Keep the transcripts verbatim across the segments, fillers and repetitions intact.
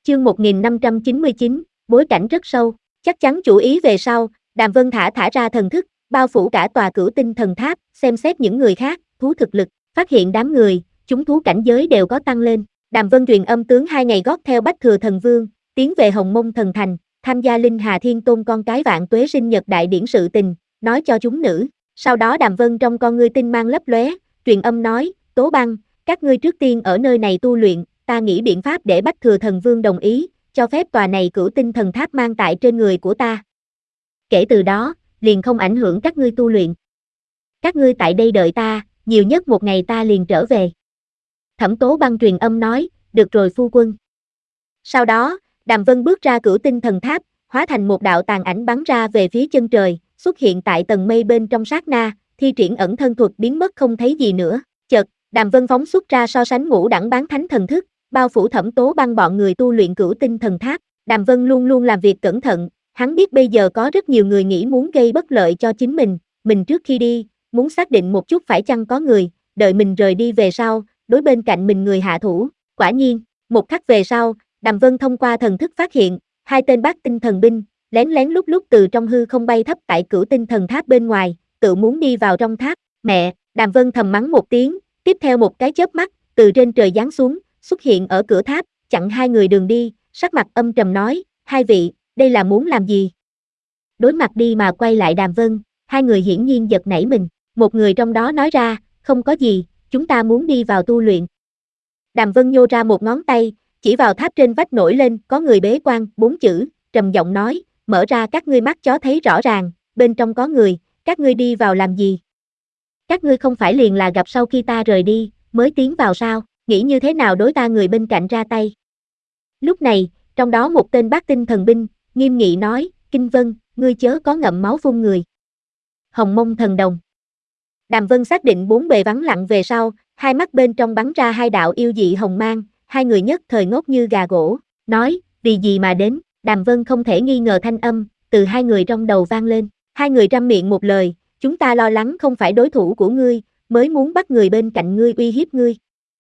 Chương một nghìn năm trăm chín mươi chín, bối cảnh rất sâu, chắc chắn chủ ý về sau, Đàm Vân thả thả ra thần thức, bao phủ cả tòa Cửu Tinh Thần Tháp, xem xét những người khác, thú thực lực, phát hiện đám người, chúng thú cảnh giới đều có tăng lên. Đàm Vân truyền âm tướng hai ngày gót theo Bách Thừa Thần Vương, tiến về Hồng Mông Thần Thành, tham gia Linh Hà Thiên Tôn con cái vạn tuế sinh nhật đại điển sự tình, nói cho chúng nữ. Sau đó Đàm Vân trong con ngươi tinh mang lấp lóe, truyền âm nói, Tố Băng, các ngươi trước tiên ở nơi này tu luyện, ta nghĩ biện pháp để Bách Thừa Thần Vương đồng ý, cho phép tòa này Cửu Tinh Thần Tháp mang tại trên người của ta. Kể từ đó, liền không ảnh hưởng các ngươi tu luyện. Các ngươi tại đây đợi ta, nhiều nhất một ngày ta liền trở về. Thẩm Tố Băng truyền âm nói, được rồi phu quân. Sau đó, Đàm Vân bước ra Cửu Tinh Thần Tháp, hóa thành một đạo tàn ảnh bắn ra về phía chân trời, xuất hiện tại tầng mây bên trong sát na, thi triển ẩn thân thuật biến mất không thấy gì nữa. Chợt, Đàm Vân phóng xuất ra so sánh ngũ đẳng bán thánh thần thức, bao phủ Thẩm Tố Băng bọn người tu luyện Cửu Tinh Thần Tháp. Đàm Vân luôn luôn làm việc cẩn thận, hắn biết bây giờ có rất nhiều người nghĩ muốn gây bất lợi cho chính mình, mình trước khi đi, muốn xác định một chút phải chăng có người, đợi mình rời đi về sau, đối bên cạnh mình người hạ thủ. Quả nhiên, một khắc về sau, Đàm Vân thông qua thần thức phát hiện, hai tên bát tinh thần binh, lén lén lúc lúc từ trong hư không bay thấp tại Cửu Tinh Thần Tháp bên ngoài, tự muốn đi vào trong tháp. Mẹ, Đàm Vân thầm mắng một tiếng, tiếp theo một cái chớp mắt, từ trên trời giáng xuống, xuất hiện ở cửa tháp, chặn hai người đường đi, sắc mặt âm trầm nói, hai vị, đây là muốn làm gì? Đối mặt đi mà quay lại Đàm Vân, hai người hiển nhiên giật nảy mình, một người trong đó nói ra, không có gì, chúng ta muốn đi vào tu luyện. Đàm Vân nhô ra một ngón tay, chỉ vào tháp trên vách nổi lên, có người bế quan, bốn chữ, trầm giọng nói, mở ra các ngươi mắt chó thấy rõ ràng, bên trong có người, các ngươi đi vào làm gì? Các ngươi không phải liền là gặp sau khi ta rời đi, mới tiến vào sao, nghĩ như thế nào đối ta người bên cạnh ra tay? Lúc này, trong đó một tên bát tinh thần binh, nghiêm nghị nói, Kinh Vân, ngươi chớ có ngậm máu phun người. Hồng Mông Thần Đồng. Đàm Vân xác định bốn bề vắng lặng về sau, hai mắt bên trong bắn ra hai đạo yêu dị hồng mang, hai người nhất thời ngốc như gà gỗ, nói, vì gì mà đến? Đàm Vân không thể nghi ngờ thanh âm, từ hai người trong đầu vang lên, hai người trăm miệng một lời, chúng ta lo lắng không phải đối thủ của ngươi, mới muốn bắt người bên cạnh ngươi uy hiếp ngươi.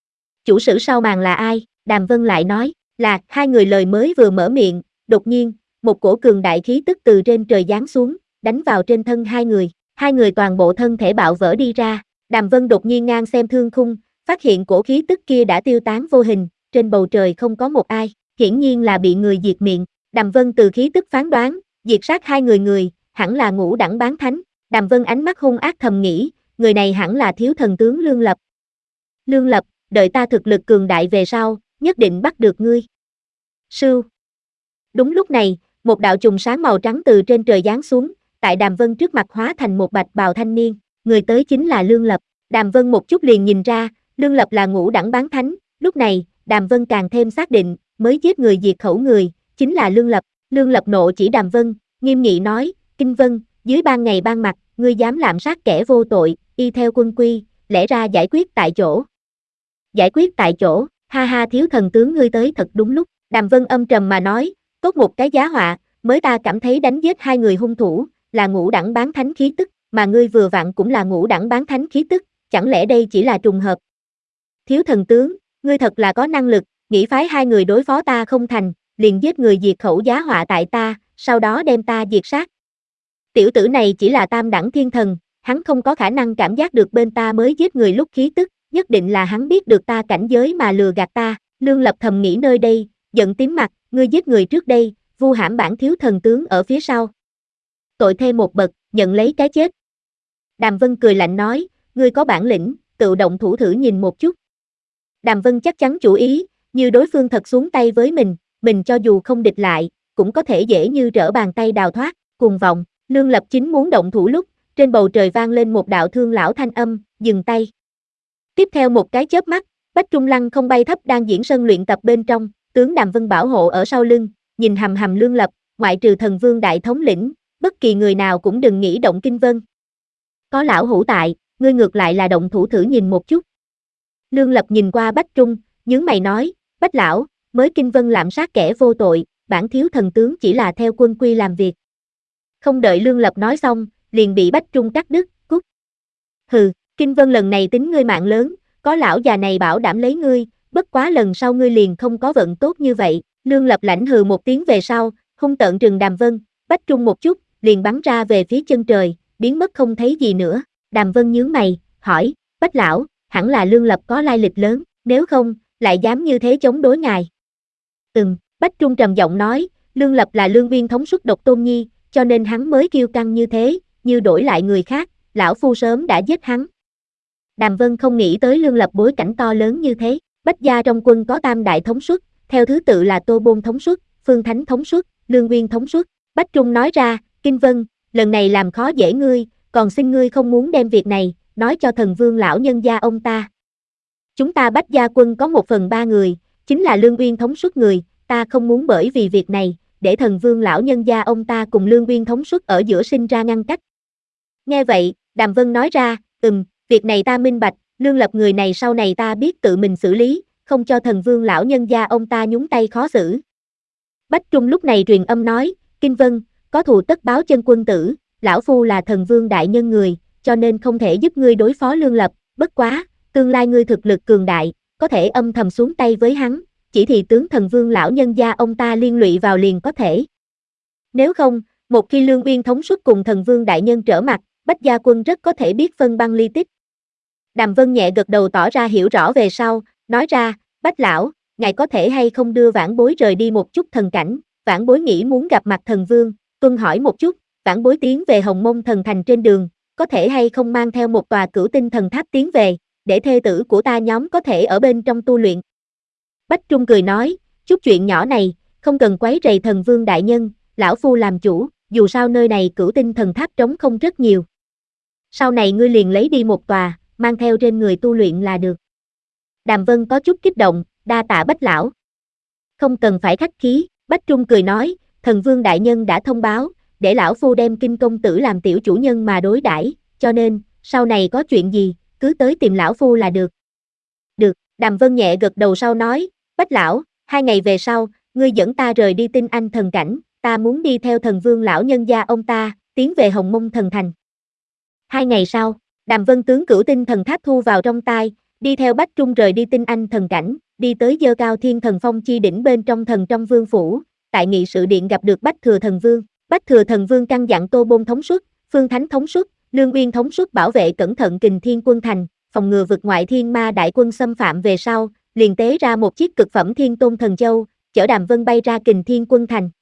Chủ sử sau màn là ai? Đàm Vân lại nói, là, hai người lời mới vừa mở miệng, đột nhiên, một cổ cường đại khí tức từ trên trời giáng xuống, đánh vào trên thân hai người, hai người toàn bộ thân thể bạo vỡ đi ra, Đàm Vân đột nhiên ngang xem thương khung, phát hiện cổ khí tức kia đã tiêu tán vô hình, trên bầu trời không có một ai, hiển nhiên là bị người diệt miệng, Đàm Vân từ khí tức phán đoán, diệt sát hai người người, hẳn là ngũ đẳng bán thánh, Đàm Vân ánh mắt hung ác thầm nghĩ, người này hẳn là thiếu thần tướng Lương Lập. Lương Lập, đợi ta thực lực cường đại về sau, nhất định bắt được ngươi. Sưu. Đúng lúc này, một đạo chùm sáng màu trắng từ trên trời giáng xuống, tại Đàm Vân trước mặt hóa thành một bạch bào thanh niên, người tới chính là Lương Lập. Đàm Vân một chút liền nhìn ra, Lương Lập là ngũ đẳng bán thánh, lúc này, Đàm Vân càng thêm xác định, mới giết người diệt khẩu người, chính là Lương Lập. Lương Lập nộ chỉ Đàm Vân, nghiêm nghị nói, Kinh Vân, dưới ban ngày ban mặt, ngươi dám lạm sát kẻ vô tội, y theo quân quy, lẽ ra giải quyết tại chỗ. Giải quyết tại chỗ, ha ha thiếu thần tướng ngươi tới thật đúng lúc, Đàm Vân âm trầm mà nói, tốt một cái giá họa, mới ta cảm thấy đánh giết hai người hung thủ, là ngũ đẳng bán thánh khí tức, mà ngươi vừa vặn cũng là ngũ đẳng bán thánh khí tức, chẳng lẽ đây chỉ là trùng hợp? Thiếu thần tướng, ngươi thật là có năng lực, nghĩ phái hai người đối phó ta không thành, liền giết người diệt khẩu giá họa tại ta, sau đó đem ta diệt sát. Tiểu tử này chỉ là tam đẳng thiên thần, hắn không có khả năng cảm giác được bên ta mới giết người lúc khí tức, nhất định là hắn biết được ta cảnh giới mà lừa gạt ta. Lương Lập thầm nghĩ nơi đây, giận tím mặt, ngươi giết người trước đây, vu hãm bản thiếu thần tướng ở phía sau. Tội thêm một bậc, nhận lấy cái chết. Đàm Vân cười lạnh nói, ngươi có bản lĩnh, tự động thủ thử nhìn một chút. Đàm Vân chắc chắn chủ ý, như đối phương thật xuống tay với mình, mình cho dù không địch lại, cũng có thể dễ như trở bàn tay đào thoát, cùng vọng. Lương Lập chính muốn động thủ lúc, trên bầu trời vang lên một đạo thương lão thanh âm, dừng tay. Tiếp theo một cái chớp mắt, Bách Trung Lăng không bay thấp đang diễn sân luyện tập bên trong, tướng Đàm Vân bảo hộ ở sau lưng, nhìn hầm hầm Lương Lập, ngoại trừ thần vương đại thống lĩnh, bất kỳ người nào cũng đừng nghĩ động Kinh Vân. Có lão hữu tại, ngươi ngược lại là động thủ thử nhìn một chút. Lương Lập nhìn qua Bách Trung, nhướng mày nói, Bách lão, mới Kinh Vân lạm sát kẻ vô tội, bản thiếu thần tướng chỉ là theo quân quy làm việc. Không đợi Lương Lập nói xong, liền bị Bách Trung cắt đứt, cút. Hừ, Kinh Vân lần này tính ngươi mạng lớn, có lão già này bảo đảm lấy ngươi, bất quá lần sau ngươi liền không có vận tốt như vậy, Lương Lập lãnh hừ một tiếng về sau, hung tợn trừng Đàm Vân, Bách Trung một chút, liền bắn ra về phía chân trời, biến mất không thấy gì nữa. Đàm Vân nhướng mày, hỏi, Bách lão, hẳn là Lương Lập có lai lịch lớn, nếu không, lại dám như thế chống đối ngài. Ừm, Bách Trung trầm giọng nói, Lương Lập là Lương Viên thống suất độc tôn nhi, cho nên hắn mới kiêu căng như thế, như đổi lại người khác, lão phu sớm đã giết hắn. Đàm Vân không nghĩ tới Lương Lập bối cảnh to lớn như thế, Bách gia trong quân có tam đại thống suất, theo thứ tự là Tô Bôn thống suất, Phương Thánh thống suất, Lương Viên thống suất. Bách Trung nói ra, Kinh Vân, lần này làm khó dễ ngươi, còn xin ngươi không muốn đem việc này, nói cho thần vương lão nhân gia ông ta. Chúng ta Bách gia quân có một phần ba người, chính là Lương Viên thống suất người, ta không muốn bởi vì việc này, để thần vương lão nhân gia ông ta cùng Lương Viên thống suất ở giữa sinh ra ngăn cách. Nghe vậy, Đàm Vân nói ra, ừm, việc này ta minh bạch, Lương Lập người này sau này ta biết tự mình xử lý, không cho thần vương lão nhân gia ông ta nhúng tay khó xử. Bách Trung lúc này truyền âm nói, Kinh Vân, có thù tất báo chân quân tử, lão phu là thần vương đại nhân người, cho nên không thể giúp ngươi đối phó Lương Lập, bất quá, tương lai ngươi thực lực cường đại, có thể âm thầm xuống tay với hắn, chỉ thì tướng thần vương lão nhân gia ông ta liên lụy vào liền có thể. Nếu không, một khi Lương Uyên thống suất cùng thần vương đại nhân trở mặt, Bách gia quân rất có thể biết phân băng ly tích. Đàm Vân nhẹ gật đầu tỏ ra hiểu rõ về sau, nói ra, Bách lão, ngài có thể hay không đưa vãn bối rời đi một chút thần cảnh, vãn bối nghĩ muốn gặp mặt thần vương, tuân hỏi một chút, vãn bối tiến về Hồng Mông thần thành trên đường, có thể hay không mang theo một tòa cửu tinh thần tháp tiến về, để thê tử của ta nhóm có thể ở bên trong tu luyện. Bách Trung cười nói, chút chuyện nhỏ này, không cần quấy rầy thần vương đại nhân, lão phu làm chủ, dù sao nơi này cửu tinh thần tháp trống không rất nhiều. Sau này ngươi liền lấy đi một tòa, mang theo trên người tu luyện là được. Đàm Vân có chút kích động, đa tạ Bách lão. Không cần phải khách khí, Bách Trung cười nói, thần vương đại nhân đã thông báo, để lão phu đem Kinh công tử làm tiểu chủ nhân mà đối đãi, cho nên, sau này có chuyện gì, cứ tới tìm lão phu là được. Được, Đàm Vân nhẹ gật đầu sau nói, Bách lão, hai ngày về sau, ngươi dẫn ta rời đi Tinh Anh thần cảnh, ta muốn đi theo thần vương lão nhân gia ông ta, tiến về Hồng Mông thần thành. Hai ngày sau, Đàm Vân tướng cửu tinh thần tháp thu vào trong tay, đi theo Bách Trung rời đi Tinh Anh thần cảnh, đi tới Dơ Cao Thiên Thần Phong chi đỉnh bên trong thần trong vương phủ, tại nghị sự điện gặp được Bách Thừa Thần Vương. Bách Thừa Thần Vương căn dặn Tô Bôn thống suất, Phương Thánh thống suất, Lương Uyên thống suất bảo vệ cẩn thận Kình Thiên quân thành, phòng ngừa vực ngoại thiên ma đại quân xâm phạm về sau, liền tế ra một chiếc cực phẩm Thiên Tôn Thần Châu, chở Đàm Vân bay ra Kình Thiên quân thành.